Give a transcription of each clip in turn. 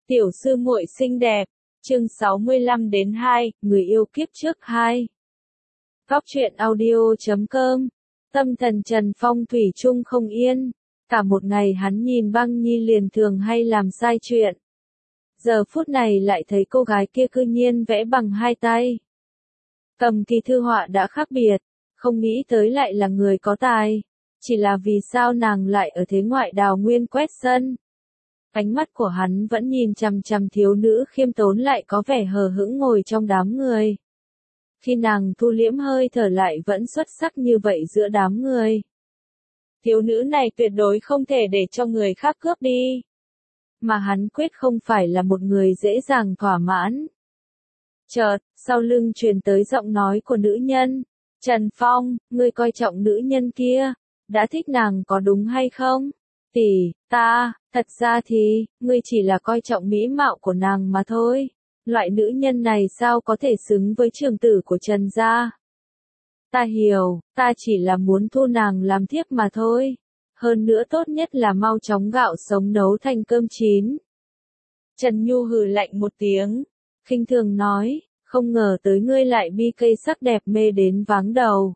Tiểu sư muội xinh đẹp, chương 65 đến 2, người yêu kiếp trước 2. Góc truyện audio.com. Tâm thần Trần Phong thủy chung không yên, cả một ngày hắn nhìn Băng Nhi liền thường hay làm sai chuyện. Giờ phút này lại thấy cô gái kia cư nhiên vẽ bằng hai tay. Cầm kỳ thư họa đã khác biệt, không nghĩ tới lại là người có tài, chỉ là vì sao nàng lại ở thế ngoại đào nguyên quét sân. Ánh mắt của hắn vẫn nhìn chằm chằm thiếu nữ khiêm tốn lại có vẻ hờ hững ngồi trong đám người. Khi nàng thu liễm hơi thở lại vẫn xuất sắc như vậy giữa đám người. Thiếu nữ này tuyệt đối không thể để cho người khác cướp đi. Mà hắn quyết không phải là một người dễ dàng thỏa mãn. Chợt, sau lưng truyền tới giọng nói của nữ nhân. Trần Phong, ngươi coi trọng nữ nhân kia, đã thích nàng có đúng hay không? Tỷ, thật ra thì, ngươi chỉ là coi trọng mỹ mạo của nàng mà thôi. Loại nữ nhân này sao có thể xứng với trưởng tử của Trần gia? Ta hiểu, ta chỉ là muốn thu nàng làm thiếp mà thôi. Hơn nữa tốt nhất là mau chóng gạo sống nấu thành cơm chín. Trần Nhu hừ lạnh một tiếng, khinh thường nói, không ngờ tới ngươi lại bi cây sắc đẹp mê đến váng đầu.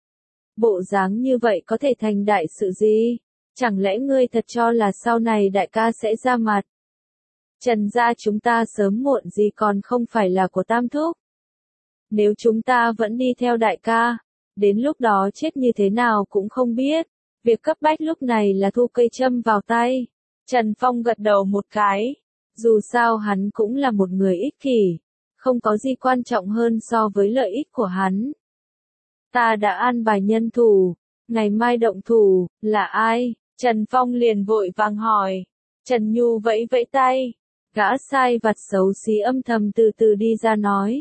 Bộ dáng như vậy có thể thành đại sự gì? Chẳng lẽ ngươi thật cho là sau này đại ca sẽ ra mặt? Trần gia chúng ta sớm muộn gì còn không phải là của Tam Thúc. Nếu chúng ta vẫn đi theo đại ca, đến lúc đó chết như thế nào cũng không biết. Việc cấp bách lúc này là thu cây châm vào tay. Trần Phong gật đầu một cái. Dù sao hắn cũng là một người ích kỷ. Không có gì quan trọng hơn so với lợi ích của hắn. Ta đã an bài nhân thủ. Ngày mai động thủ, là ai? Trần Phong liền vội vàng hỏi. Trần Nhu vẫy vẫy tay. Gã sai vặt xấu xí âm thầm từ từ đi ra nói.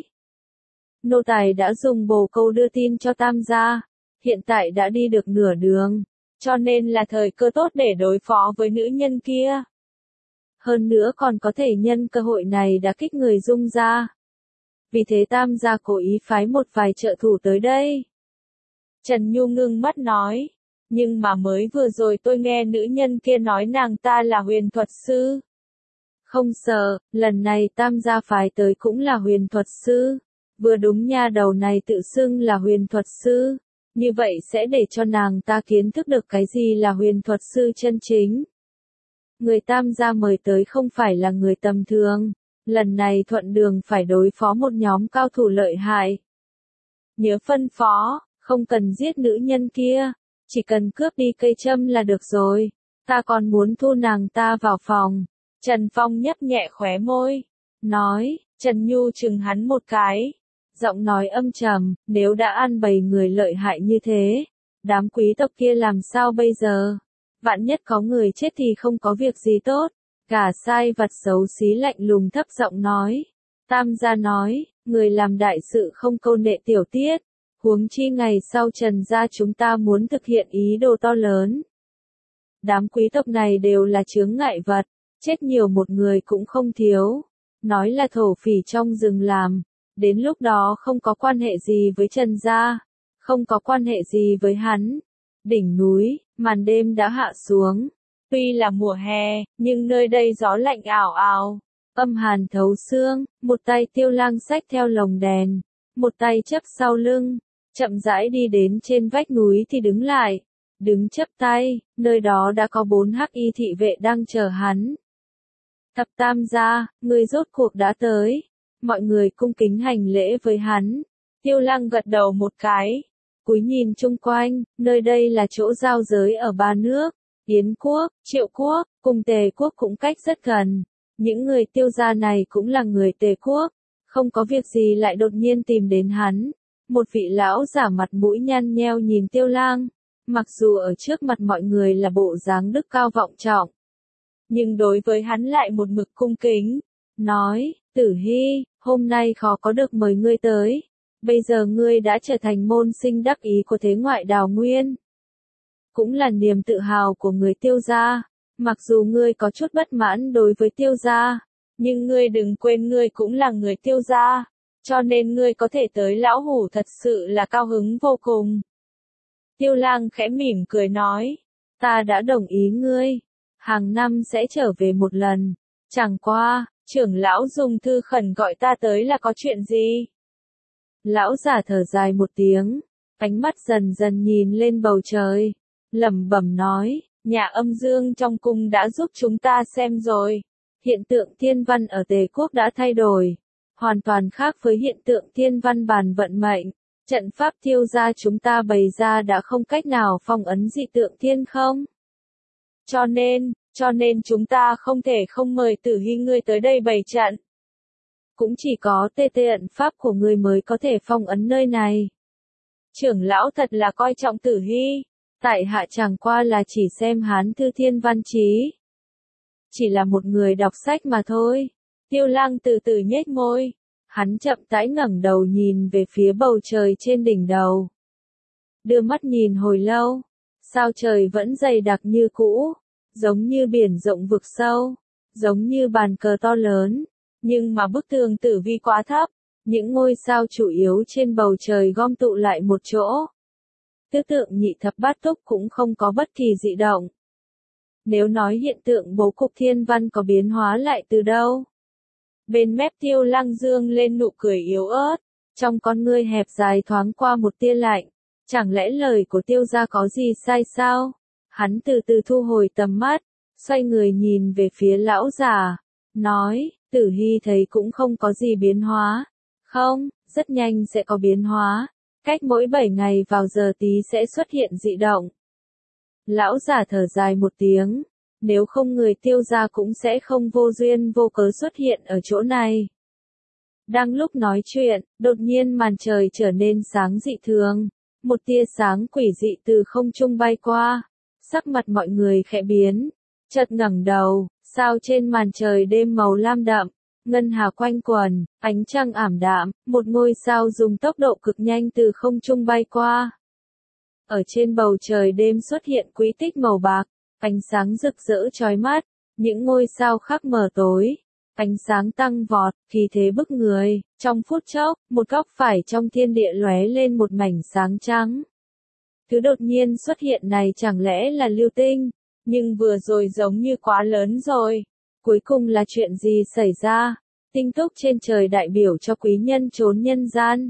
Nô tài đã dùng bồ câu đưa tin cho Tam gia. Hiện tại đã đi được nửa đường. Cho nên là thời cơ tốt để đối phó với nữ nhân kia. Hơn nữa còn có thể nhân cơ hội này đã kích người Dung gia. Vì thế Tam gia cố ý phái một vài trợ thủ tới đây. Trần Nhu ngưng mắt nói. Nhưng mà mới vừa rồi tôi nghe nữ nhân kia nói nàng ta là huyền thuật sư. Không sợ, lần này Tam gia phái tới cũng là huyền thuật sư. Vừa đúng nha, đầu này tự xưng là huyền thuật sư. Như vậy sẽ để cho nàng ta kiến thức được cái gì là huyền thuật sư chân chính. Người Tam gia mời tới không phải là người tầm thường. Lần này thuận đường phải đối phó một nhóm cao thủ lợi hại. Nhớ phân phó, không cần giết nữ nhân kia. Chỉ cần cướp đi cây châm là được rồi. Ta còn muốn thu nàng ta vào phòng. Trần Phong nhấp nhẹ khóe môi. Nói, Trần Nhu chừng hắn một cái. Giọng nói âm trầm, nếu đã ăn bầy người lợi hại như thế. Đám quý tộc kia làm sao bây giờ? Vạn nhất có người chết thì không có việc gì tốt. Gã sai vặt xấu xí lạnh lùng thấp giọng nói. Tam gia nói, người làm đại sự không câu nệ tiểu tiết. Huống chi ngày sau Trần gia chúng ta muốn thực hiện ý đồ to lớn. Đám quý tộc này đều là chướng ngại vật, chết nhiều một người cũng không thiếu. Nói là thổ phỉ trong rừng làm, đến lúc đó không có quan hệ gì với Trần gia, không có quan hệ gì với hắn. Đỉnh núi, màn đêm đã hạ xuống. Tuy là mùa hè, nhưng nơi đây gió lạnh ảo ảo, âm hàn thấu xương, một tay Tiêu Lang xách theo lồng đèn, một tay chấp sau lưng. Chậm rãi đi đến trên vách núi thì đứng lại, đứng chắp tay, nơi đó đã có 4 hắc y thị vệ đang chờ hắn. Thập Tam gia, người rốt cuộc đã tới. Mọi người cung kính hành lễ với hắn. Tiêu Lăng gật đầu một cái, cúi nhìn chung quanh, nơi đây là chỗ giao giới ở 3 nước, Yến quốc, Triệu quốc, cùng Tề quốc cũng cách rất gần. Những người Tiêu gia này cũng là người Tề quốc, không có việc gì lại đột nhiên tìm đến hắn. Một vị lão giả mặt mũi nhăn nheo nhìn Tiêu Lang, mặc dù ở trước mặt mọi người là bộ dáng đức cao vọng trọng, nhưng đối với hắn lại một mực cung kính, nói, Tử Hy, hôm nay khó có được mời ngươi tới, bây giờ ngươi đã trở thành môn sinh đắc ý của thế ngoại đào nguyên. Cũng là niềm tự hào của người Tiêu gia, mặc dù ngươi có chút bất mãn đối với Tiêu gia, nhưng ngươi đừng quên ngươi cũng là người Tiêu gia. Cho nên ngươi có thể tới lão hủ thật sự là cao hứng vô cùng. Tiêu Lang khẽ mỉm cười nói. Ta đã đồng ý ngươi. Hàng năm sẽ trở về một lần. Chẳng qua, Trưởng lão dùng thư khẩn gọi ta tới là có chuyện gì? Lão giả thở dài một tiếng, ánh mắt dần dần nhìn lên bầu trời, lẩm bẩm nói, nhà âm dương trong cung đã giúp chúng ta xem rồi. Hiện tượng thiên văn ở Tề quốc đã thay đổi, hoàn toàn khác với hiện tượng thiên văn bàn vận mệnh. Trận pháp thiêu gia chúng ta bày ra đã không cách nào phong ấn dị tượng thiên không. Cho nên chúng ta không thể không mời Tử Hy ngươi tới đây bày trận. Cũng chỉ có tê ẩn pháp của ngươi mới có thể phong ấn nơi này. Trưởng lão thật là coi trọng Tử Hy, tại hạ chẳng qua là chỉ xem hán thư thiên văn chí. Chỉ là một người đọc sách mà thôi. Tiêu Lăng từ từ nhếch môi, hắn chậm rãi ngẩng đầu nhìn về phía bầu trời trên đỉnh đầu. Đưa mắt nhìn hồi lâu, sao trời vẫn dày đặc như cũ, giống như biển rộng vực sâu, giống như bàn cờ to lớn, nhưng mà bức tường tử vi quá thấp, những ngôi sao chủ yếu trên bầu trời gom tụ lại một chỗ. Tứ tượng nhị thập bát túc cũng không có bất kỳ dị động. Nếu nói hiện tượng bố cục thiên văn có biến hóa lại từ đâu? Bên mép Tiêu Lăng dương lên nụ cười yếu ớt, trong con ngươi hẹp dài thoáng qua một tia lạnh. Chẳng lẽ lời của Tiêu gia có gì sai sao? Hắn từ từ thu hồi tầm mắt, xoay người nhìn về phía lão già, nói, Tử Hy thấy cũng không có gì biến hóa. Không, rất nhanh sẽ có biến hóa, cách mỗi 7 ngày vào giờ tí sẽ xuất hiện dị động. Lão già thở dài một tiếng, nếu không người Tiêu gia cũng sẽ không vô duyên vô cớ xuất hiện ở chỗ này. Đang lúc nói chuyện, đột nhiên màn trời trở nên sáng dị thường, một tia sáng quỷ dị từ không trung bay qua, sắc mặt mọi người khẽ biến, chợt ngẩng đầu, sao trên màn trời đêm màu lam đậm, ngân hà quanh quần, ánh trăng ảm đạm, một ngôi sao dùng tốc độ cực nhanh từ không trung bay qua. Ở trên bầu trời đêm xuất hiện quỹ tích màu bạc, ánh sáng rực rỡ chói mắt, những ngôi sao khắc mờ tối, ánh sáng tăng vọt, khí thế bức người, trong phút chốc, một góc phải trong thiên địa lóe lên một mảnh sáng trắng. Thứ đột nhiên xuất hiện này chẳng lẽ là lưu tinh, nhưng vừa rồi giống như quá lớn rồi. Cuối cùng là chuyện gì xảy ra? Tinh túc trên trời đại biểu cho quý nhân trốn nhân gian.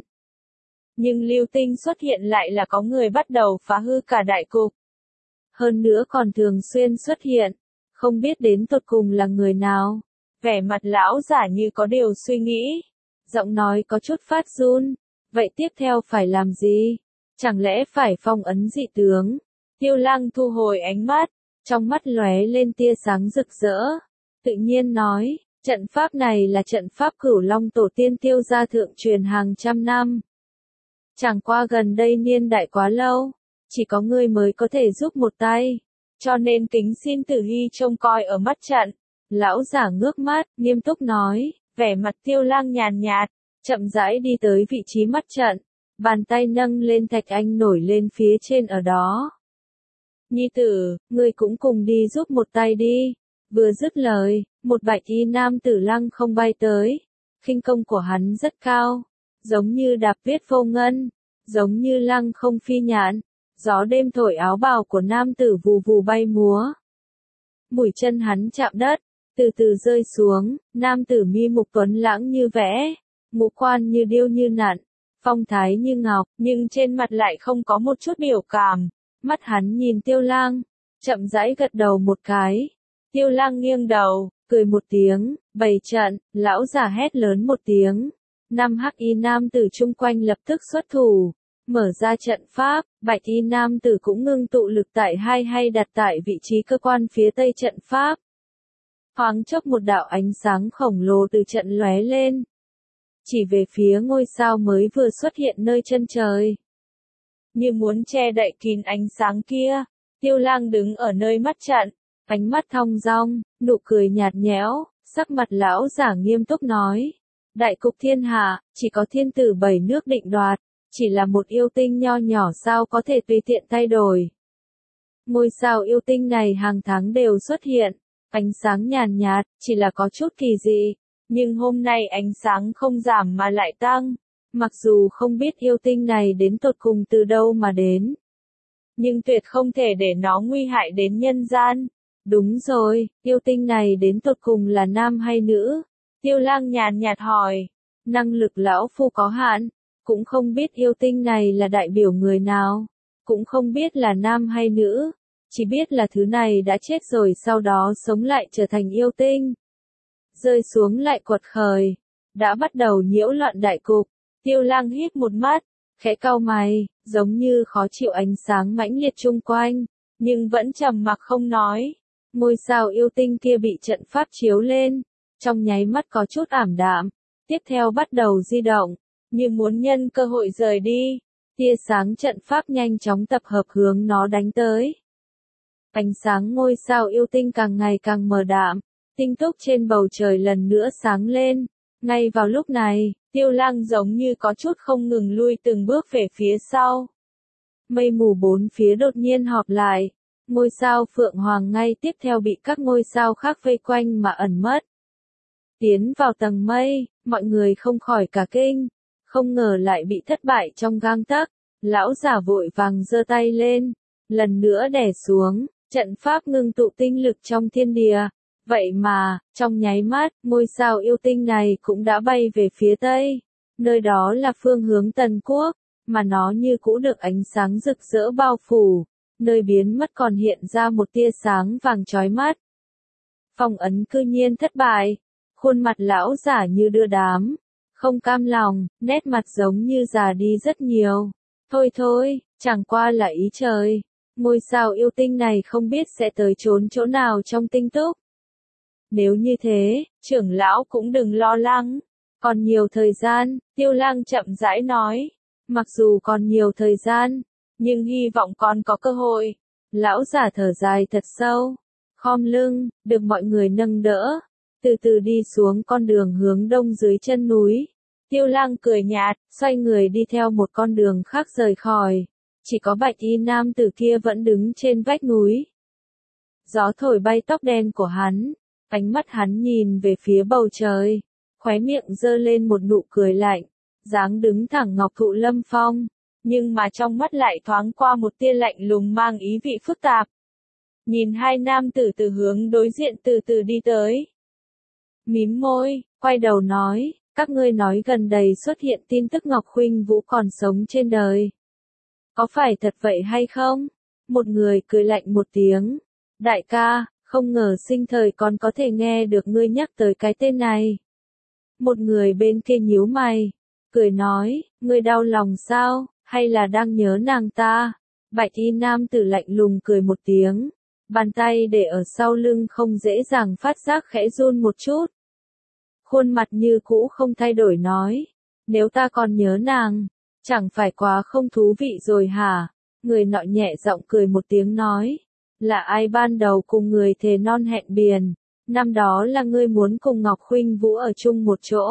Nhưng lưu tinh xuất hiện lại là có người bắt đầu phá hư cả đại cục. Hơn nữa còn thường xuyên xuất hiện, không biết đến tột cùng là người nào. Vẻ mặt lão giả như có điều suy nghĩ, giọng nói có chút phát run. Vậy tiếp theo phải làm gì? Chẳng lẽ phải phong ấn dị tướng? Tiêu Lăng thu hồi ánh mắt, trong mắt lóe lên tia sáng rực rỡ, tự nhiên nói, trận pháp này là trận pháp Cửu Long tổ tiên Tiêu gia thượng truyền hàng trăm năm. Chẳng qua gần đây niên đại quá lâu, chỉ có ngươi mới có thể giúp một tay, cho nên kính xin Tử Hy trông coi ở mắt trận. Lão giả ngước mắt, nghiêm túc nói, vẻ mặt Tiêu Lăng nhàn nhạt, chậm rãi đi tới vị trí mắt trận, bàn tay nâng lên thạch anh nổi lên phía trên ở đó. Nhi tử, ngươi cũng cùng đi giúp một tay đi. Vừa dứt lời, một bạch y nam tử lăng không bay tới. Khinh công của hắn rất cao, giống như đạp viết vô ngân, giống như lăng không phi nhạn. Gió đêm thổi áo bào của nam tử vù vù bay múa. Mũi chân hắn chạm đất, từ từ rơi xuống, nam tử mi mục tuấn lãng như vẽ, ngũ quan như điêu như nặn, phong thái như ngọc, nhưng trên mặt lại không có một chút biểu cảm. Mắt hắn nhìn Tiêu Lăng, chậm rãi gật đầu một cái. Tiêu Lăng nghiêng đầu, cười một tiếng, bày trận, lão giả hét lớn một tiếng. 5 hắc y nam tử chung quanh lập tức xuất thủ, mở ra trận pháp, bạch y nam tử cũng ngưng tụ lực tại hai hay đặt tại vị trí cơ quan phía tây trận pháp. Thoáng chốc một đạo ánh sáng khổng lồ từ trận lóe lên, chỉ về phía ngôi sao mới vừa xuất hiện nơi chân trời. Như muốn che đậy kín ánh sáng kia, Tiêu Lăng đứng ở nơi mắt trận, ánh mắt thong dong, nụ cười nhạt nhẽo, sắc mặt lão giả nghiêm túc nói. Đại cục thiên hạ, chỉ có thiên tử 7 nước định đoạt, chỉ là một yêu tinh nho nhỏ sao có thể tùy tiện thay đổi. Ngôi sao yêu tinh này hàng tháng đều xuất hiện, ánh sáng nhàn nhạt, chỉ là có chút kỳ dị, nhưng hôm nay ánh sáng không giảm mà lại tăng. Mặc dù không biết yêu tinh này đến tột cùng từ đâu mà đến, nhưng tuyệt không thể để nó nguy hại đến nhân gian. Đúng rồi, yêu tinh này đến tột cùng là nam hay nữ? Tiêu Lang nhàn nhạt hỏi. Năng lực lão phu có hạn, cũng không biết yêu tinh này là đại biểu người nào, cũng không biết là nam hay nữ, chỉ biết là thứ này đã chết rồi sau đó sống lại trở thành yêu tinh. Rơi xuống lại quật khởi, đã bắt đầu nhiễu loạn đại cục. Tiêu Lang hít một mắt, khẽ cau mày, giống như khó chịu ánh sáng mãnh liệt chung quanh, nhưng vẫn trầm mặc không nói. Ngôi sao yêu tinh kia bị trận pháp chiếu lên, trong nháy mắt có chút ảm đạm, tiếp theo bắt đầu di động, như muốn nhân cơ hội rời đi. Tia sáng trận pháp nhanh chóng tập hợp hướng nó đánh tới. Ánh sáng ngôi sao yêu tinh càng ngày càng mờ đạm, tinh túc trên bầu trời lần nữa sáng lên. Ngay vào lúc này, Tiêu Lang giống như có chút không ngừng lui từng bước về phía sau. Mây mù bốn phía đột nhiên họp lại, ngôi sao Phượng Hoàng ngay tiếp theo bị các ngôi sao khác vây quanh mà ẩn mất. Tiến vào tầng mây, mọi người không khỏi cả kinh, không ngờ lại bị thất bại trong gang tấc. Lão giả vội vàng giơ tay lên, lần nữa đè xuống, trận pháp ngưng tụ tinh lực trong thiên địa. Vậy mà, trong nháy mắt, ngôi sao yêu tinh này cũng đã bay về phía tây. Nơi đó là phương hướng Tần Quốc, mà nó như cũ được ánh sáng rực rỡ bao phủ. Nơi biến mất còn hiện ra một tia sáng vàng chói mắt. Phong ấn cư nhiên thất bại. Khuôn mặt lão giả như đưa đám, không cam lòng, nét mặt giống như già đi rất nhiều. Thôi thôi, chẳng qua là ý trời. Ngôi sao yêu tinh này không biết sẽ tới trốn chỗ nào trong tinh túc. Nếu như thế, trưởng lão cũng đừng lo lắng. Còn nhiều thời gian, Tiêu Lang chậm rãi nói. Mặc dù còn nhiều thời gian, nhưng hy vọng còn có cơ hội. Lão giả thở dài thật sâu, khom lưng, được mọi người nâng đỡ, từ từ đi xuống con đường hướng đông dưới chân núi. Tiêu Lang cười nhạt, xoay người đi theo một con đường khác rời khỏi. Chỉ có bạch y nam tử kia vẫn đứng trên vách núi. Gió thổi bay tóc đen của hắn, ánh mắt hắn nhìn về phía bầu trời, khóe miệng giơ lên một nụ cười lạnh, dáng đứng thẳng ngọc thụ lâm phong, nhưng mà trong mắt lại thoáng qua một tia lạnh lùng mang ý vị phức tạp. Nhìn hai nam tử từ hướng đối diện từ từ đi tới. Mím môi, quay đầu nói, các ngươi nói gần đây xuất hiện tin tức Ngọc Khuynh Vũ còn sống trên đời. Có phải thật vậy hay không? Một người cười lạnh một tiếng. Đại ca, không ngờ sinh thời còn có thể nghe được ngươi nhắc tới cái tên này. Một người bên kia nhíu mày, cười nói, ngươi đau lòng sao, hay là đang nhớ nàng ta? Bạch y nam tử lạnh lùng cười một tiếng, bàn tay để ở sau lưng không dễ dàng phát giác khẽ run một chút. Khuôn mặt như cũ không thay đổi nói, nếu ta còn nhớ nàng, chẳng phải quá không thú vị rồi hả? Người nọ nhẹ giọng cười một tiếng nói, là ai ban đầu cùng người thề non hẹn biển, năm đó là ngươi muốn cùng Ngọc Khuynh Vũ ở chung một chỗ.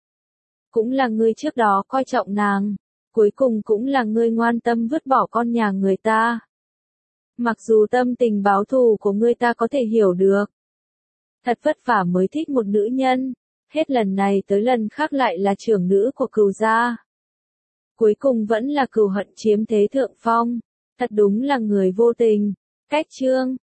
Cũng là ngươi trước đó coi trọng nàng, cuối cùng cũng là ngươi ngoan tâm vứt bỏ con nhà người ta. Mặc dù tâm tình báo thù của ngươi ta có thể hiểu được. Thật vất vả mới thích một nữ nhân, hết lần này tới lần khác lại là trưởng nữ của Cửu gia. Cuối cùng vẫn là Cửu hận chiếm thế thượng phong, thật đúng là người vô tình. Cách chương